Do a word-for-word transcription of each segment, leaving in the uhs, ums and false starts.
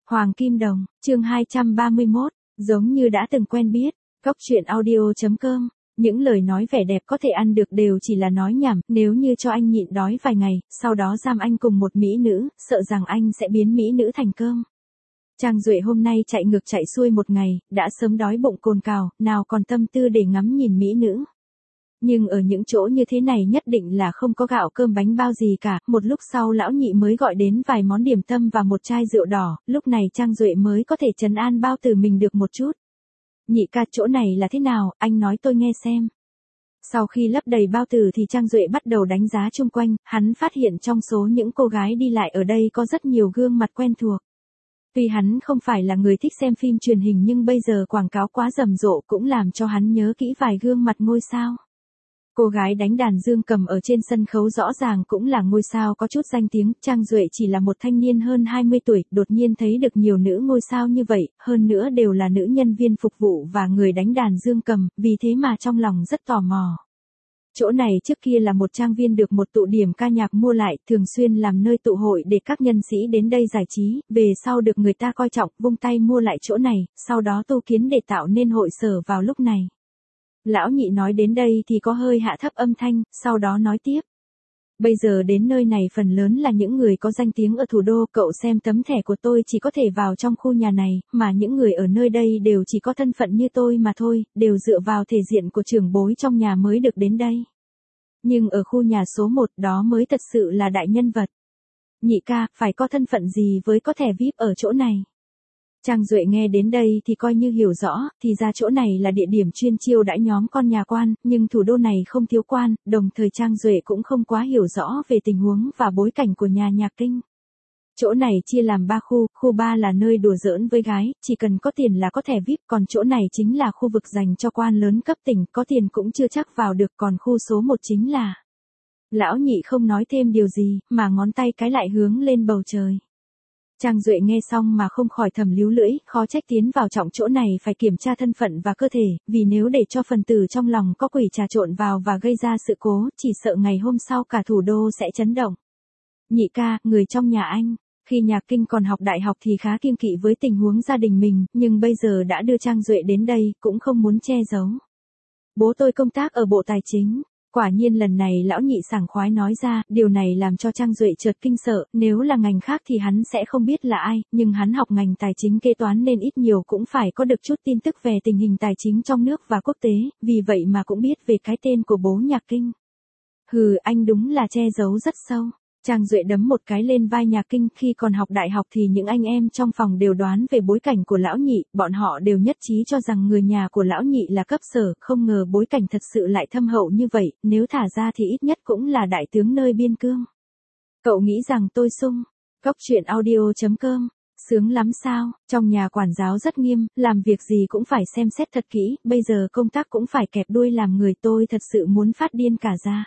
Hoàng Kim Đồng, chương hai trăm ba mươi mốt, giống như đã từng quen biết, Cóc truyện audio chấm com. Những lời nói vẻ đẹp có thể ăn được đều chỉ là nói nhảm, nếu như cho anh nhịn đói vài ngày, sau đó giam anh cùng một mỹ nữ, sợ rằng anh sẽ biến mỹ nữ thành cơm. Trang Duệ hôm nay chạy ngược chạy xuôi một ngày, đã sớm đói bụng cồn cào, nào còn tâm tư để ngắm nhìn mỹ nữ. Nhưng ở những chỗ như thế này nhất định là không có gạo cơm bánh bao gì cả, một lúc sau lão nhị mới gọi đến vài món điểm tâm và một chai rượu đỏ, lúc này Trang Duệ mới có thể trấn an bao tử mình được một chút. Nhị ca, chỗ này là thế nào, anh nói tôi nghe xem. Sau khi lấp đầy bao tử thì Trang Duệ bắt đầu đánh giá chung quanh, hắn phát hiện trong số những cô gái đi lại ở đây có rất nhiều gương mặt quen thuộc. Tuy hắn không phải là người thích xem phim truyền hình nhưng bây giờ quảng cáo quá rầm rộ cũng làm cho hắn nhớ kỹ vài gương mặt ngôi sao. Cô gái đánh đàn dương cầm ở trên sân khấu rõ ràng cũng là ngôi sao có chút danh tiếng, Trang Duệ chỉ là một thanh niên hơn hai mươi tuổi, đột nhiên thấy được nhiều nữ ngôi sao như vậy, hơn nữa đều là nữ nhân viên phục vụ và người đánh đàn dương cầm, vì thế mà trong lòng rất tò mò. Chỗ này trước kia là một trang viên được một tụ điểm ca nhạc mua lại, thường xuyên làm nơi tụ hội để các nhân sĩ đến đây giải trí, về sau được người ta coi trọng, vung tay mua lại chỗ này, sau đó tu kiến để tạo nên hội sở vào lúc này. Lão nhị nói đến đây thì có hơi hạ thấp âm thanh, sau đó nói tiếp. Bây giờ đến nơi này phần lớn là những người có danh tiếng ở thủ đô, cậu xem tấm thẻ của tôi chỉ có thể vào trong khu nhà này, mà những người ở nơi đây đều chỉ có thân phận như tôi mà thôi, đều dựa vào thể diện của trưởng bối trong nhà mới được đến đây. Nhưng ở khu nhà số một đó mới thật sự là đại nhân vật. Nhị ca, phải có thân phận gì với có thẻ vi ai pi ở chỗ này? Trang Duệ nghe đến đây thì coi như hiểu rõ, thì ra chỗ này là địa điểm chuyên chiêu đãi nhóm con nhà quan, nhưng thủ đô này không thiếu quan, đồng thời Trang Duệ cũng không quá hiểu rõ về tình huống và bối cảnh của nhà nhạc Kinh. Chỗ này chia làm ba khu, khu ba là nơi đùa giỡn với gái, chỉ cần có tiền là có thẻ vi ai pi, còn chỗ này chính là khu vực dành cho quan lớn cấp tỉnh, có tiền cũng chưa chắc vào được, còn khu số một chính là... Lão nhị không nói thêm điều gì, mà ngón tay cái lại hướng lên bầu trời. Trang Duệ nghe xong mà không khỏi thầm líu lưỡi, khó trách tiến vào trọng chỗ này phải kiểm tra thân phận và cơ thể, vì nếu để cho phần tử trong lòng có quỷ trà trộn vào và gây ra sự cố, chỉ sợ ngày hôm sau cả thủ đô sẽ chấn động. Nhị ca, người trong nhà anh, khi nhạc Kinh còn học đại học thì khá kiêng kỵ với tình huống gia đình mình, nhưng bây giờ đã đưa Trang Duệ đến đây, cũng không muốn che giấu. Bố tôi công tác ở Bộ Tài chính. Quả nhiên lần này lão nhị sảng khoái nói ra, điều này làm cho Trang Duệ chợt kinh sợ, nếu là ngành khác thì hắn sẽ không biết là ai, nhưng hắn học ngành tài chính kế toán nên ít nhiều cũng phải có được chút tin tức về tình hình tài chính trong nước và quốc tế, vì vậy mà cũng biết về cái tên của bố nhạc Kinh. Hừ, anh đúng là che giấu rất sâu. Trang Duệ đấm một cái lên vai nhạc Kinh, khi còn học đại học thì những anh em trong phòng đều đoán về bối cảnh của lão nhị, bọn họ đều nhất trí cho rằng người nhà của lão nhị là cấp sở, không ngờ bối cảnh thật sự lại thâm hậu như vậy, nếu thả ra thì ít nhất cũng là đại tướng nơi biên cương. Cậu nghĩ rằng tôi sung, Cóc truyện audio chấm com, sướng lắm sao, trong nhà quản giáo rất nghiêm, làm việc gì cũng phải xem xét thật kỹ, bây giờ công tác cũng phải kẹp đuôi làm người, tôi thật sự muốn phát điên cả ra.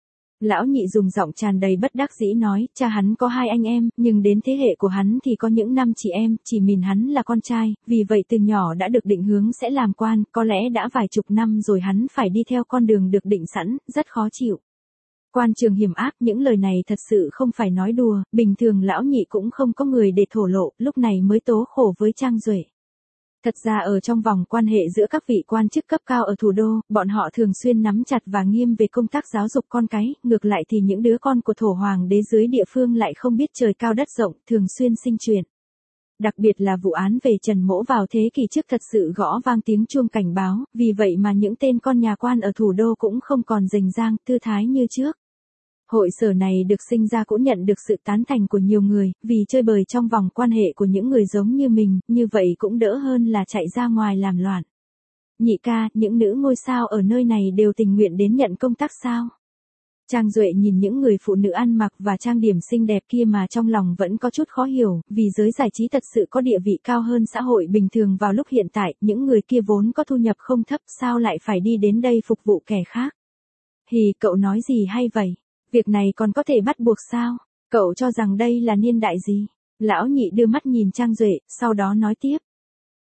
Lão nhị dùng giọng tràn đầy bất đắc dĩ nói, cha hắn có hai anh em, nhưng đến thế hệ của hắn thì có những năm chị em, chỉ mình hắn là con trai, vì vậy từ nhỏ đã được định hướng sẽ làm quan, có lẽ đã vài chục năm rồi hắn phải đi theo con đường được định sẵn, rất khó chịu. Quan trường hiểm ác, những lời này thật sự không phải nói đùa, bình thường lão nhị cũng không có người để thổ lộ, lúc này mới tố khổ với Trang Duệ. Thật ra ở trong vòng quan hệ giữa các vị quan chức cấp cao ở thủ đô, bọn họ thường xuyên nắm chặt và nghiêm về công tác giáo dục con cái, ngược lại thì những đứa con của thổ hoàng đế dưới địa phương lại không biết trời cao đất rộng, thường xuyên sinh chuyện. Đặc biệt là vụ án về Trần Mỗ vào thế kỷ trước thật sự gõ vang tiếng chuông cảnh báo, vì vậy mà những tên con nhà quan ở thủ đô cũng không còn rình rang, tư thái như trước. Hội sở này được sinh ra cũng nhận được sự tán thành của nhiều người, vì chơi bời trong vòng quan hệ của những người giống như mình, như vậy cũng đỡ hơn là chạy ra ngoài làm loạn. Nhị ca, những nữ ngôi sao ở nơi này đều tình nguyện đến nhận công tác sao? Trang Duệ nhìn những người phụ nữ ăn mặc và trang điểm xinh đẹp kia mà trong lòng vẫn có chút khó hiểu, vì giới giải trí thật sự có địa vị cao hơn xã hội bình thường vào lúc hiện tại, những người kia vốn có thu nhập không thấp, sao lại phải đi đến đây phục vụ kẻ khác? Hì, cậu nói gì hay vậy? Việc này còn có thể bắt buộc sao? Cậu cho rằng đây là niên đại gì? Lão nhị đưa mắt nhìn Trang Duệ, sau đó nói tiếp.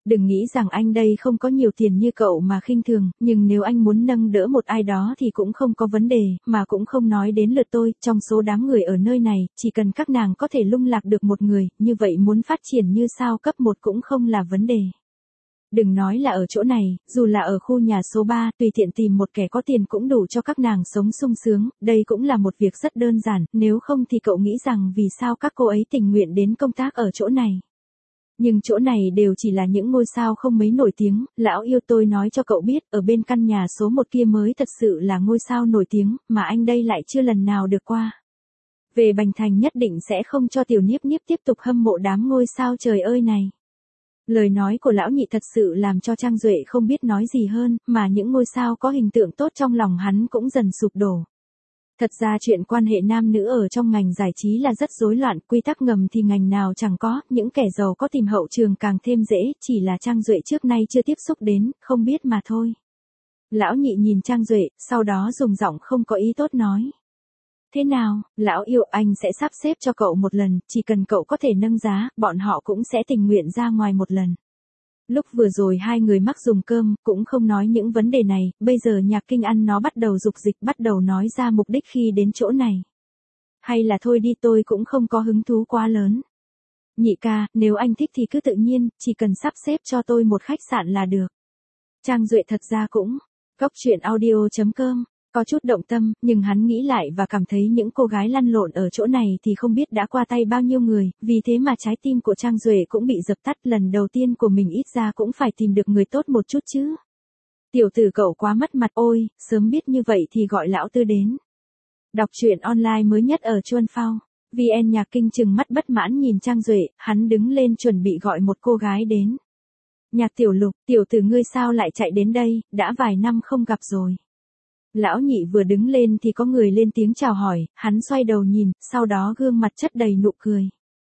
Đừng nghĩ rằng anh đây không có nhiều tiền như cậu mà khinh thường, nhưng nếu anh muốn nâng đỡ một ai đó thì cũng không có vấn đề, mà cũng không nói đến lượt tôi, trong số đám người ở nơi này, chỉ cần các nàng có thể lung lạc được một người, như vậy muốn phát triển như sao cấp một cũng không là vấn đề. Đừng nói là ở chỗ này, dù là ở khu nhà số ba, tùy tiện tìm một kẻ có tiền cũng đủ cho các nàng sống sung sướng, đây cũng là một việc rất đơn giản, nếu không thì cậu nghĩ rằng vì sao các cô ấy tình nguyện đến công tác ở chỗ này. Nhưng chỗ này đều chỉ là những ngôi sao không mấy nổi tiếng, lão yêu tôi nói cho cậu biết, ở bên căn nhà số một kia mới thật sự là ngôi sao nổi tiếng, mà anh đây lại chưa lần nào được qua. Về Bành Thành nhất định sẽ không cho tiểu Niếp Niếp tiếp tục hâm mộ đám ngôi sao trời ơi này. Lời nói của lão nhị thật sự làm cho Trang Duệ không biết nói gì hơn, mà những ngôi sao có hình tượng tốt trong lòng hắn cũng dần sụp đổ. Thật ra chuyện quan hệ nam nữ ở trong ngành giải trí là rất rối loạn, quy tắc ngầm thì ngành nào chẳng có, những kẻ giàu có tìm hậu trường càng thêm dễ, chỉ là Trang Duệ trước nay chưa tiếp xúc đến, không biết mà thôi. Lão nhị nhìn Trang Duệ, sau đó dùng giọng không có ý tốt nói. Thế nào, lão yêu, anh sẽ sắp xếp cho cậu một lần, chỉ cần cậu có thể nâng giá, bọn họ cũng sẽ tình nguyện ra ngoài một lần. Lúc vừa rồi hai người mắc dùng cơm, cũng không nói những vấn đề này, bây giờ Nhạc Kinh ăn nó bắt đầu dục dịch, bắt đầu nói ra mục đích khi đến chỗ này. Hay là thôi đi, tôi cũng không có hứng thú quá lớn. Nhị ca, nếu anh thích thì cứ tự nhiên, chỉ cần sắp xếp cho tôi một khách sạn là được. Trang Duệ thật ra cũng, Cóc Truyện Audio chấm com, có chút động tâm, nhưng hắn nghĩ lại và cảm thấy những cô gái lăn lộn ở chỗ này thì không biết đã qua tay bao nhiêu người, vì thế mà trái tim của Trang Duệ cũng bị dập tắt, lần đầu tiên của mình ít ra cũng phải tìm được người tốt một chút chứ. Tiểu tử cậu quá mất mặt, ôi, sớm biết như vậy thì gọi lão Tư đến. Đọc truyện online mới nhất ở Chuan Phao. vê en Nhạc Kinh trừng mắt bất mãn nhìn Trang Duệ, hắn đứng lên chuẩn bị gọi một cô gái đến. Nhạc Tiểu Lục, tiểu tử ngươi sao lại chạy đến đây, đã vài năm không gặp rồi. Lão nhị vừa đứng lên thì có người lên tiếng chào hỏi, hắn xoay đầu nhìn, sau đó gương mặt chất đầy nụ cười.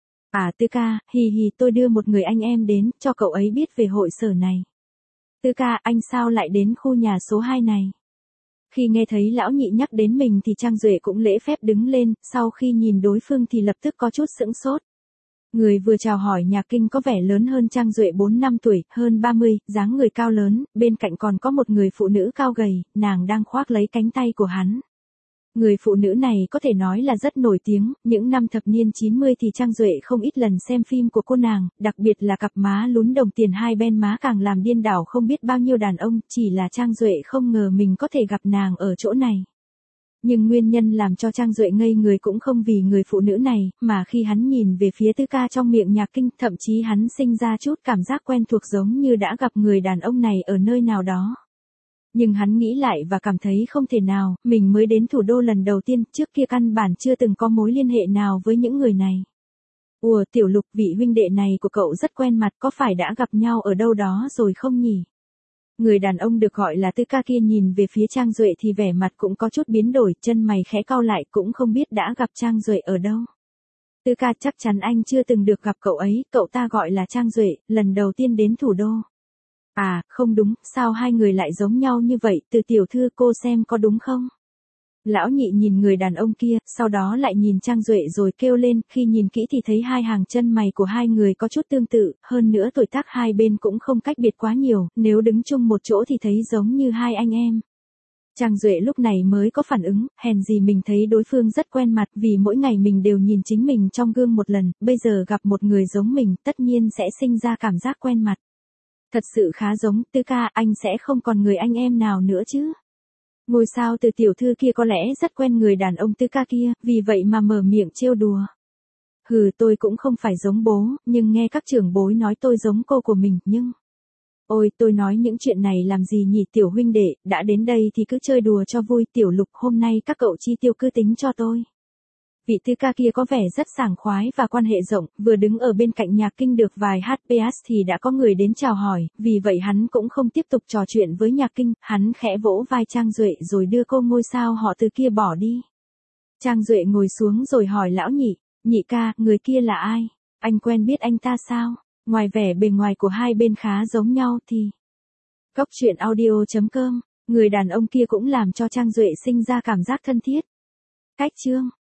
À Tư ca, hì hì, tôi đưa một người anh em đến, cho cậu ấy biết về hội sở này. Tư ca, anh sao lại đến khu nhà số hai này? Khi nghe thấy lão nhị nhắc đến mình thì Trang Duệ cũng lễ phép đứng lên, sau khi nhìn đối phương thì lập tức có chút sững sốt. Người vừa chào hỏi Nhạc Kinh có vẻ lớn hơn Trang Duệ bốn năm tuổi, hơn ba mươi, dáng người cao lớn, bên cạnh còn có một người phụ nữ cao gầy, nàng đang khoác lấy cánh tay của hắn. Người phụ nữ này có thể nói là rất nổi tiếng, những năm thập niên chín mươi thì Trang Duệ không ít lần xem phim của cô nàng, đặc biệt là cặp má lún đồng tiền hai bên má càng làm điên đảo không biết bao nhiêu đàn ông, chỉ là Trang Duệ không ngờ mình có thể gặp nàng ở chỗ này. Nhưng nguyên nhân làm cho Trang Duệ ngây người cũng không vì người phụ nữ này, mà khi hắn nhìn về phía Tư ca trong miệng Nhạc Kinh, thậm chí hắn sinh ra chút cảm giác quen thuộc giống như đã gặp người đàn ông này ở nơi nào đó. Nhưng hắn nghĩ lại và cảm thấy không thể nào, mình mới đến thủ đô lần đầu tiên, trước kia căn bản chưa từng có mối liên hệ nào với những người này. Ủa Tiểu Lục, vị huynh đệ này của cậu rất quen mặt, có phải đã gặp nhau ở đâu đó rồi không nhỉ? Người đàn ông được gọi là Tư ca kia nhìn về phía Trang Duệ thì vẻ mặt cũng có chút biến đổi, chân mày khẽ cau lại, cũng không biết đã gặp Trang Duệ ở đâu. Tư ca, chắc chắn anh chưa từng được gặp cậu ấy, cậu ta gọi là Trang Duệ, lần đầu tiên đến thủ đô. À, không đúng, sao hai người lại giống nhau như vậy, Từ tiểu thư cô xem có đúng không? Lão nhị nhìn người đàn ông kia, sau đó lại nhìn Trang Duệ rồi kêu lên, khi nhìn kỹ thì thấy hai hàng chân mày của hai người có chút tương tự, hơn nữa tuổi tác hai bên cũng không cách biệt quá nhiều, nếu đứng chung một chỗ thì thấy giống như hai anh em. Trang Duệ lúc này mới có phản ứng, hèn gì mình thấy đối phương rất quen mặt, vì mỗi ngày mình đều nhìn chính mình trong gương một lần, bây giờ gặp một người giống mình, tất nhiên sẽ sinh ra cảm giác quen mặt. Thật sự khá giống, Tư ca, anh sẽ không còn người anh em nào nữa chứ? Ngôi sao Từ tiểu thư kia có lẽ rất quen người đàn ông Tư ca kia, vì vậy mà mở miệng trêu đùa. Hừ, tôi cũng không phải giống bố, nhưng nghe các trưởng bối nói tôi giống cô của mình, nhưng... Ôi, tôi nói những chuyện này làm gì nhỉ Tiểu huynh đệ, đã đến đây thì cứ chơi đùa cho vui, Tiểu Lục, hôm nay các cậu chi tiêu cứ tính cho tôi. Vị Tư ca kia có vẻ rất sảng khoái và quan hệ rộng, vừa đứng ở bên cạnh Nhạc Kinh được vài hát pê ét thì đã có người đến chào hỏi, vì vậy hắn cũng không tiếp tục trò chuyện với Nhạc Kinh, hắn khẽ vỗ vai Trang Duệ rồi đưa cô ngôi sao họ Từ kia bỏ đi. Trang Duệ ngồi xuống rồi hỏi lão nhị, nhị ca, người kia là ai? Anh quen biết anh ta sao? Ngoài vẻ bề ngoài của hai bên khá giống nhau thì... Cóc Truyện Audio chấm com, người đàn ông kia cũng làm cho Trang Duệ sinh ra cảm giác thân thiết. Cách chương